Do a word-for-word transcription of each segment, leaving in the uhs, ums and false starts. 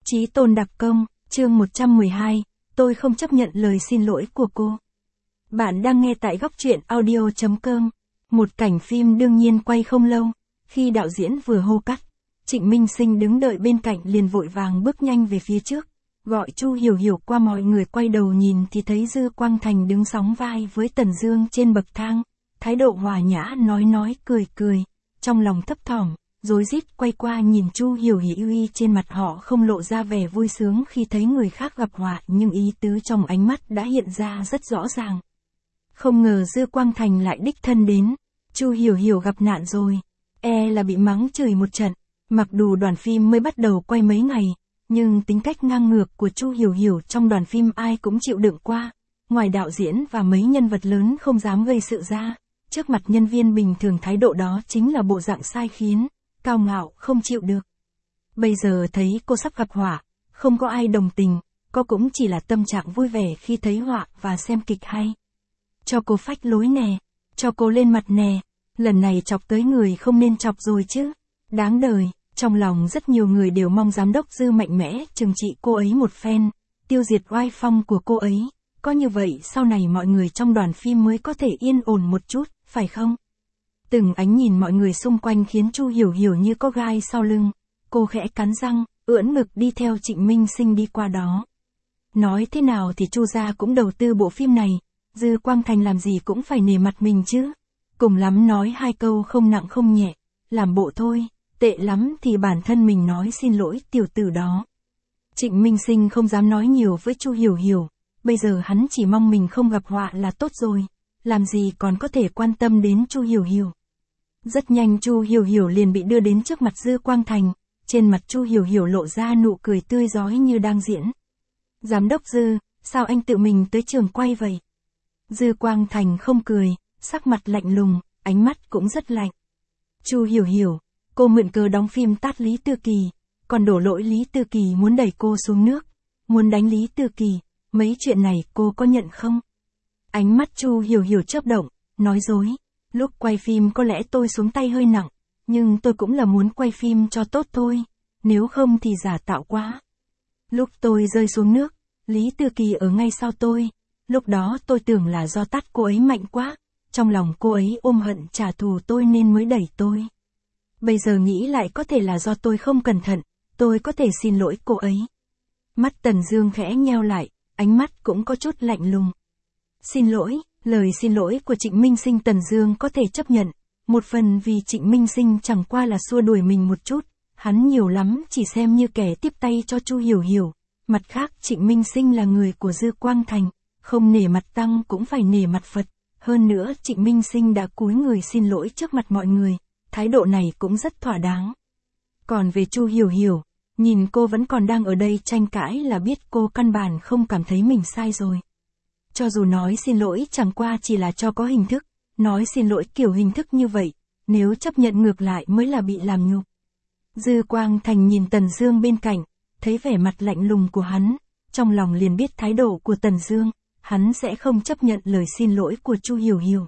Chí tôn đặc công, chương một trăm mười hai, tôi không chấp nhận lời xin lỗi của cô. Bạn đang nghe tại góc truyện audio chấm com. Một cảnh phim đương nhiên quay không lâu, khi đạo diễn vừa hô cắt, Trịnh Minh Sinh đứng đợi bên cạnh liền vội vàng bước nhanh về phía trước, gọi Chu Hiểu Hiểu qua. Mọi người quay đầu nhìn thì thấy Dư Quang Thành đứng sóng vai với Tần Dương trên bậc thang, thái độ hòa nhã nói nói cười cười, trong lòng thấp thỏm, rối rít quay qua nhìn Chu Hiểu Hiểu. Trên mặt họ không lộ ra vẻ vui sướng khi thấy người khác gặp họa, nhưng ý tứ trong ánh mắt đã hiện ra rất rõ ràng. Không ngờ Dư Quang Thành lại đích thân đến. Chu Hiểu Hiểu gặp nạn rồi, e là bị mắng chửi một trận. Mặc dù đoàn phim mới bắt đầu quay mấy ngày, nhưng tính cách ngang ngược của Chu Hiểu Hiểu trong đoàn phim ai cũng chịu đựng qua. Ngoài đạo diễn và mấy nhân vật lớn không dám gây sự ra, trước mặt nhân viên bình thường thái độ đó chính là bộ dạng sai khiến, cao ngạo không chịu được. Bây giờ thấy cô sắp gặp họa, không có ai đồng tình, cô cũng chỉ là tâm trạng vui vẻ khi thấy họa và xem kịch hay. Cho cô phách lối nè, cho cô lên mặt nè, lần này chọc tới người không nên chọc rồi chứ. Đáng đời, trong lòng rất nhiều người đều mong giám đốc Dư mạnh mẽ trừng trị cô ấy một phen, tiêu diệt oai phong của cô ấy. Có như vậy sau này mọi người trong đoàn phim mới có thể yên ổn một chút, phải không? Từng ánh nhìn mọi người xung quanh khiến Chu Hiểu Hiểu như có gai sau lưng, cô khẽ cắn răng, ưỡn ngực đi theo Trịnh Minh Sinh đi qua đó. Nói thế nào thì Chu gia cũng đầu tư bộ phim này, Dư Quang Thành làm gì cũng phải nể mặt mình chứ. Cùng lắm nói hai câu không nặng không nhẹ, làm bộ thôi, tệ lắm thì bản thân mình nói xin lỗi tiểu tử đó. Trịnh Minh Sinh không dám nói nhiều với Chu Hiểu Hiểu, bây giờ hắn chỉ mong mình không gặp họa là tốt rồi, làm gì còn có thể quan tâm đến Chu Hiểu Hiểu. Rất nhanh Chu Hiểu Hiểu liền bị đưa đến trước mặt Dư Quang Thành, trên mặt Chu Hiểu Hiểu lộ ra nụ cười tươi rói như đang diễn. Giám đốc Dư, sao anh tự mình tới trường quay vậy? Dư Quang Thành không cười, sắc mặt lạnh lùng, ánh mắt cũng rất lạnh. Chu Hiểu Hiểu, cô mượn cớ đóng phim tát Lý Tư Kỳ, còn đổ lỗi Lý Tư Kỳ muốn đẩy cô xuống nước, muốn đánh Lý Tư Kỳ, mấy chuyện này cô có nhận không? Ánh mắt Chu Hiểu Hiểu chớp động, nói dối. Lúc quay phim có lẽ tôi xuống tay hơi nặng, nhưng tôi cũng là muốn quay phim cho tốt thôi, nếu không thì giả tạo quá. Lúc tôi rơi xuống nước, Lý Tư Kỳ ở ngay sau tôi, lúc đó tôi tưởng là do tát cô ấy mạnh quá, trong lòng cô ấy ôm hận trả thù tôi nên mới đẩy tôi. Bây giờ nghĩ lại có thể là do tôi không cẩn thận, tôi có thể xin lỗi cô ấy. Mắt Tần Dương khẽ nheo lại, ánh mắt cũng có chút lạnh lùng. Xin lỗi. Lời xin lỗi của Trịnh Minh Sinh Tần Dương có thể chấp nhận, một phần vì Trịnh Minh Sinh chẳng qua là xua đuổi mình một chút, hắn nhiều lắm chỉ xem như kẻ tiếp tay cho Chu Hiểu Hiểu. Mặt khác Trịnh Minh Sinh là người của Dư Quang Thành, không nể mặt Tăng cũng phải nể mặt Phật, hơn nữa Trịnh Minh Sinh đã cúi người xin lỗi trước mặt mọi người, thái độ này cũng rất thỏa đáng. Còn về Chu Hiểu Hiểu, nhìn cô vẫn còn đang ở đây tranh cãi là biết cô căn bản không cảm thấy mình sai rồi. Cho dù nói xin lỗi chẳng qua chỉ là cho có hình thức, nói xin lỗi kiểu hình thức như vậy, nếu chấp nhận ngược lại mới là bị làm nhục. Dư Quang Thành nhìn Tần Dương bên cạnh, thấy vẻ mặt lạnh lùng của hắn, trong lòng liền biết thái độ của Tần Dương, hắn sẽ không chấp nhận lời xin lỗi của Chu Hiểu Hiểu.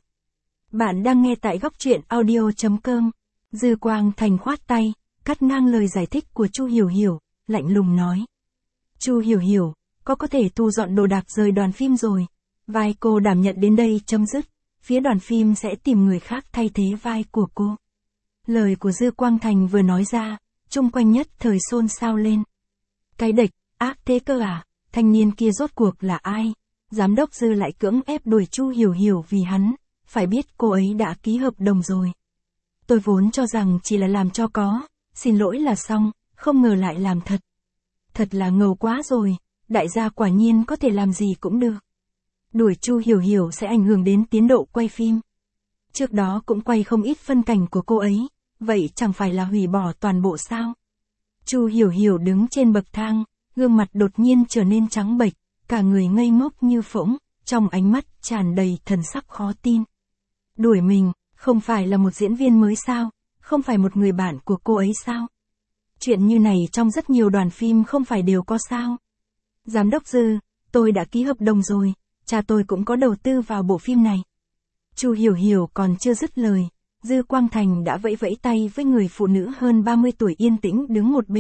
Bạn đang nghe tại góc truyện audio chấm com. Dư Quang Thành khoát tay, cắt ngang lời giải thích của Chu Hiểu Hiểu, lạnh lùng nói. Chu Hiểu Hiểu, có có thể thu dọn đồ đạc rời đoàn phim rồi. Vai cô đảm nhận đến đây chấm dứt, phía đoàn phim sẽ tìm người khác thay thế vai của cô. Lời của Dư Quang Thành vừa nói ra, chung quanh nhất thời xôn xao lên. Cái địch, ác thế cơ à, thanh niên kia rốt cuộc là ai? Giám đốc Dư lại cưỡng ép đuổi Chu Hiểu Hiểu vì hắn, phải biết cô ấy đã ký hợp đồng rồi. Tôi vốn cho rằng chỉ là làm cho có, xin lỗi là xong, không ngờ lại làm thật. Thật là ngầu quá rồi, đại gia quả nhiên có thể làm gì cũng được. Đuổi Chu Hiểu Hiểu sẽ ảnh hưởng đến tiến độ quay phim. Trước đó cũng quay không ít phân cảnh của cô ấy, vậy chẳng phải là hủy bỏ toàn bộ sao? Chu Hiểu Hiểu đứng trên bậc thang, gương mặt đột nhiên trở nên trắng bệch, cả người ngây ngốc như phỗng, trong ánh mắt tràn đầy thần sắc khó tin. Đuổi mình, không phải là một diễn viên mới sao? Không phải một người bạn của cô ấy sao? Chuyện như này trong rất nhiều đoàn phim không phải đều có sao? Giám đốc Dư, tôi đã ký hợp đồng rồi. Cha tôi cũng có đầu tư vào bộ phim này. Chu Hiểu Hiểu còn chưa dứt lời, Dư Quang Thành đã vẫy vẫy tay với người phụ nữ hơn ba mươi tuổi yên tĩnh đứng một bên,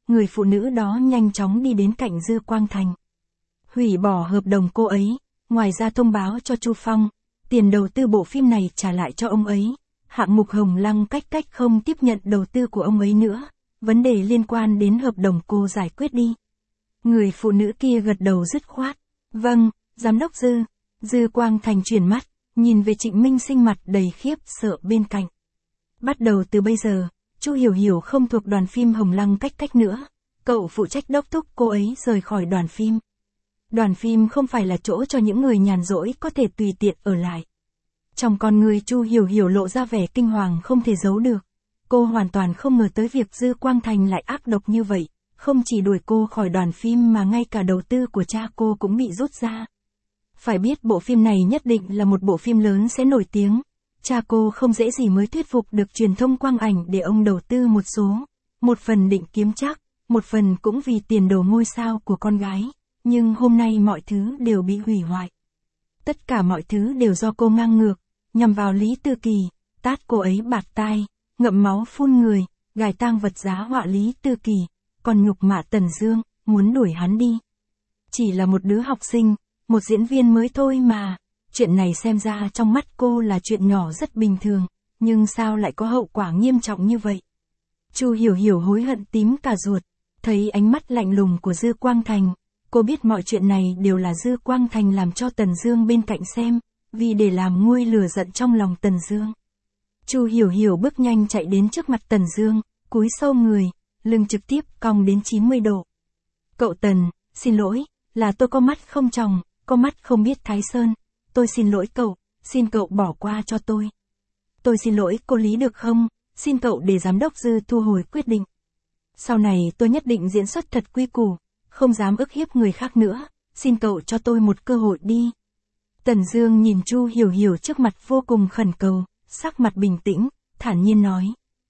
người phụ nữ đó nhanh chóng đi đến cạnh Dư Quang Thành. Hủy bỏ hợp đồng cô ấy, ngoài ra thông báo cho Chu Phong, tiền đầu tư bộ phim này trả lại cho ông ấy. Hạng mục Hồng Lăng cách cách không tiếp nhận đầu tư của ông ấy nữa, vấn đề liên quan đến hợp đồng cô giải quyết đi. Người phụ nữ kia gật đầu dứt khoát. Vâng, giám đốc Dư. Dư Quang Thành chuyển mắt, nhìn về Trịnh Minh Sinh mặt đầy khiếp sợ bên cạnh. Bắt đầu từ bây giờ, Chu Hiểu Hiểu không thuộc đoàn phim Hồng Lăng cách cách nữa. Cậu phụ trách đốc thúc cô ấy rời khỏi đoàn phim. Đoàn phim không phải là chỗ cho những người nhàn rỗi có thể tùy tiện ở lại. Trong con người Chu Hiểu Hiểu lộ ra vẻ kinh hoàng không thể giấu được. Cô hoàn toàn không ngờ tới việc Dư Quang Thành lại ác độc như vậy, không chỉ đuổi cô khỏi đoàn phim mà ngay cả đầu tư của cha cô cũng bị rút ra. Phải biết bộ phim này nhất định là một bộ phim lớn sẽ nổi tiếng. Cha cô không dễ gì mới thuyết phục được truyền thông quang ảnh để ông đầu tư một số. Một phần định kiếm chắc, một phần cũng vì tiền đồ ngôi sao của con gái. Nhưng hôm nay mọi thứ đều bị hủy hoại. Tất cả mọi thứ đều do cô ngang ngược, nhằm vào Lý Tư Kỳ, tát cô ấy bạt tai, ngậm máu phun người, gài tang vật giá họa Lý Tư Kỳ, còn nhục mạ Tần Dương, muốn đuổi hắn đi. Chỉ là một đứa học sinh, một diễn viên mới thôi mà, chuyện này xem ra trong mắt cô là chuyện nhỏ rất bình thường, nhưng sao lại có hậu quả nghiêm trọng như vậy? Chu Hiểu Hiểu hối hận tím cả ruột, thấy ánh mắt lạnh lùng của Dư Quang Thành, cô biết mọi chuyện này đều là Dư Quang Thành làm cho Tần Dương bên cạnh xem, vì để làm nguôi lửa giận trong lòng Tần Dương. Chu Hiểu Hiểu bước nhanh chạy đến trước mặt Tần Dương, cúi sâu người, lưng trực tiếp cong đến chín mươi độ. Cậu Tần, xin lỗi, là tôi có mắt không tròng, có mắt không biết Thái Sơn, tôi xin lỗi cậu, xin cậu bỏ qua cho tôi. Tôi xin lỗi cô Lý được không, xin cậu để giám đốc Dư thu hồi quyết định. Sau này tôi nhất định diễn xuất thật quy củ, không dám ức hiếp người khác nữa, xin cậu cho tôi một cơ hội đi. Tần Dương nhìn Chu Hiểu Hiểu trước mặt vô cùng khẩn cầu, sắc mặt bình tĩnh, thản nhiên nói.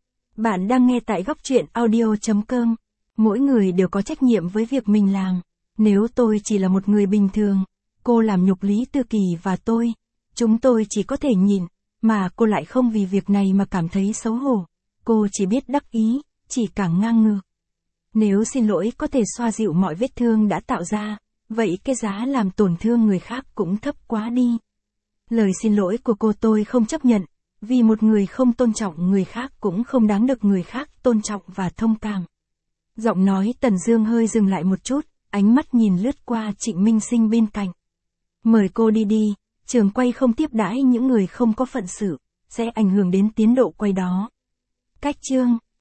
Bạn đang nghe tại góc truyện audio chấm com. Mỗi người đều có trách nhiệm với việc mình làm. Nếu tôi chỉ là một người bình thường, cô làm nhục Lý Tư Kỳ và tôi, chúng tôi chỉ có thể nhìn, mà cô lại không vì việc này mà cảm thấy xấu hổ. Cô chỉ biết đắc ý, chỉ càng ngang ngược. Nếu xin lỗi có thể xoa dịu mọi vết thương đã tạo ra, vậy cái giá làm tổn thương người khác cũng thấp quá đi. Lời xin lỗi của cô tôi không chấp nhận, vì một người không tôn trọng người khác cũng không đáng được người khác tôn trọng và thông cảm. Giọng nói Tần Dương hơi dừng lại một chút, ánh mắt nhìn lướt qua Trịnh Minh Sinh bên cạnh. Mời cô đi đi, trường quay không tiếp đãi những người không có phận sự, sẽ ảnh hưởng đến tiến độ quay đó. Cách chương